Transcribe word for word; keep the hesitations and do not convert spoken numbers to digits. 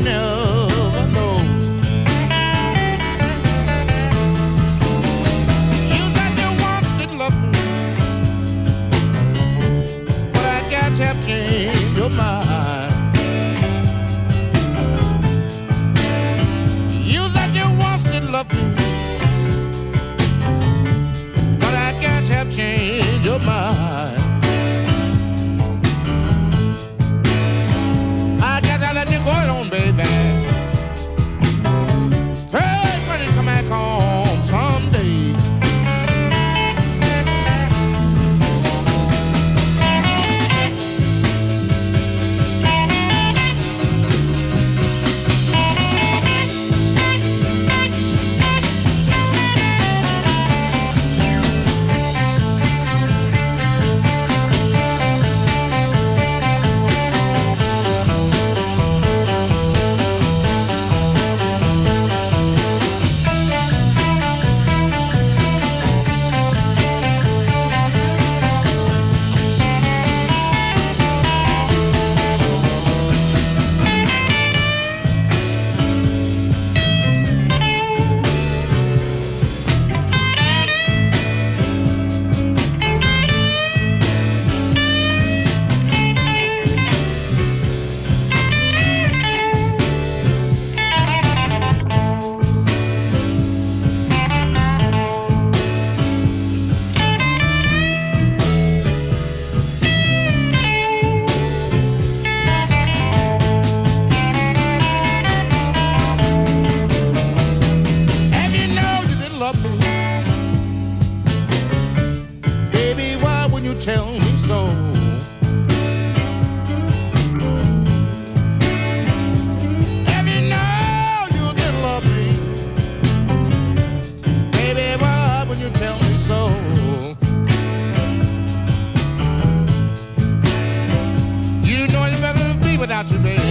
never know. You got the ones that love me, but I guess have changed your mind. You got the ones that love me, but I guess have changed your mind. Let you go on, baby. Pray when you come back home someday. Tell me so. If you know you did love me, baby, why would you tell me so? You know it's better to be without you, baby.